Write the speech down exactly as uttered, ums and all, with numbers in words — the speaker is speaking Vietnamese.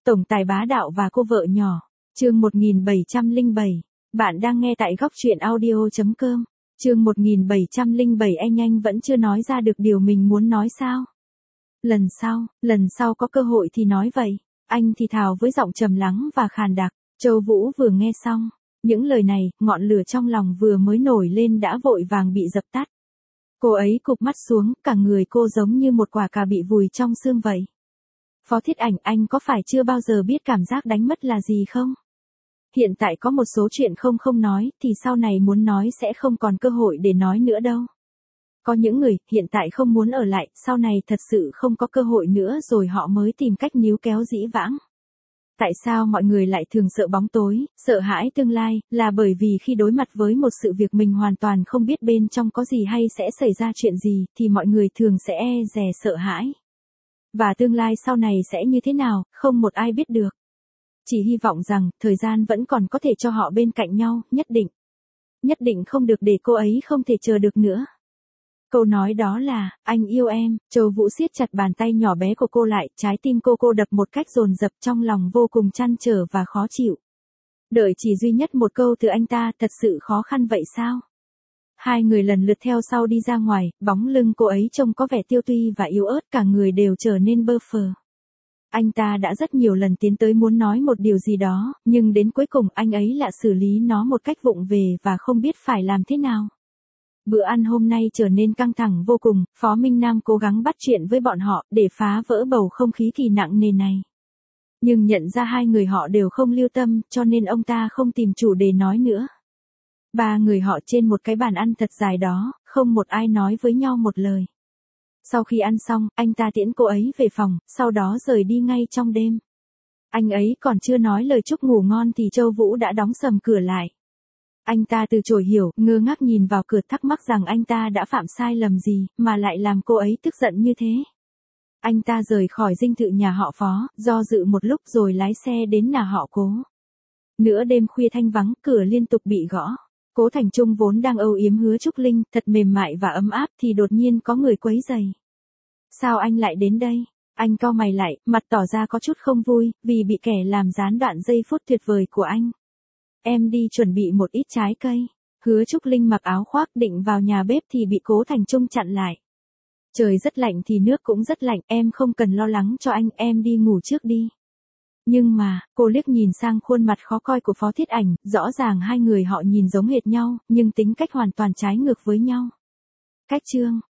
Tổng tài bá đạo và cô vợ nhỏ. Chương một nghìn bảy trăm lẻ bảy. Bạn đang nghe tại góc truyện audio chấm com. Chương một nghìn bảy trăm lẻ bảy. Anh anh vẫn chưa nói ra được điều mình muốn nói sao? Lần sau, lần sau có cơ hội thì nói vậy. Anh thì thào với giọng trầm lắng và khàn đặc. Châu Vũ vừa nghe xong những lời này, ngọn lửa trong lòng vừa mới nổi lên đã vội vàng bị dập tắt. Cô ấy cụp mắt xuống, cả người cô giống như một quả cà bị vùi trong sương vậy. Phó Thiết Ảnh, anh có phải chưa bao giờ biết cảm giác đánh mất là gì không? Hiện tại có một số chuyện không không nói, thì sau này muốn nói sẽ không còn cơ hội để nói nữa đâu. Có những người, hiện tại không muốn ở lại, sau này thật sự không có cơ hội nữa rồi họ mới tìm cách níu kéo dĩ vãng. Tại sao mọi người lại thường sợ bóng tối, sợ hãi tương lai, là bởi vì khi đối mặt với một sự việc mình hoàn toàn không biết bên trong có gì hay sẽ xảy ra chuyện gì, thì mọi người thường sẽ e dè sợ hãi. Và tương lai sau này sẽ như thế nào, không một ai biết được. Chỉ hy vọng rằng, thời gian vẫn còn có thể cho họ bên cạnh nhau, nhất định. Nhất định không được để cô ấy không thể chờ được nữa. Câu nói đó là, anh yêu em. Châu Vũ siết chặt bàn tay nhỏ bé của cô lại, trái tim cô cô đập một cách dồn dập, trong lòng vô cùng trăn trở và khó chịu. Đợi chỉ duy nhất một câu từ anh ta, thật sự khó khăn vậy sao? Hai người lần lượt theo sau đi ra ngoài, bóng lưng cô ấy trông có vẻ tiêu tui và yếu ớt, cả người đều trở nên bơ phờ. Anh ta đã rất nhiều lần tiến tới muốn nói một điều gì đó, nhưng đến cuối cùng anh ấy lại xử lý nó một cách vụng về và không biết phải làm thế nào. Bữa ăn hôm nay trở nên căng thẳng vô cùng, Phó Minh Nam cố gắng bắt chuyện với bọn họ để phá vỡ bầu không khí kỳ nặng nề này. Nhưng nhận ra hai người họ đều không lưu tâm, cho nên ông ta không tìm chủ đề nói nữa. Ba người họ trên một cái bàn ăn thật dài đó, không một ai nói với nhau một lời. Sau khi ăn xong, anh ta tiễn cô ấy về phòng, sau đó rời đi ngay trong đêm. Anh ấy còn chưa nói lời chúc ngủ ngon thì Châu Vũ đã đóng sầm cửa lại. Anh ta từ chối hiểu, ngơ ngác nhìn vào cửa, thắc mắc rằng anh ta đã phạm sai lầm gì, mà lại làm cô ấy tức giận như thế. Anh ta rời khỏi dinh thự nhà họ Phó, do dự một lúc rồi lái xe đến nhà họ Cố. Nửa đêm khuya thanh vắng, cửa liên tục bị gõ. Cố Thành Trung vốn đang âu yếm Hứa Trúc Linh, thật mềm mại và ấm áp, thì đột nhiên có người quấy rầy. Sao anh lại đến đây? Anh cau mày lại, mặt tỏ ra có chút không vui, vì bị kẻ làm gián đoạn giây phút tuyệt vời của anh. Em đi chuẩn bị một ít trái cây. Hứa Trúc Linh mặc áo khoác định vào nhà bếp thì bị Cố Thành Trung chặn lại. Trời rất lạnh thì nước cũng rất lạnh, em không cần lo lắng cho anh, em đi ngủ trước đi. Nhưng mà, cô liếc nhìn sang khuôn mặt khó coi của Phó Thiết Ảnh, rõ ràng hai người họ nhìn giống hệt nhau, nhưng tính cách hoàn toàn trái ngược với nhau. Cách chương,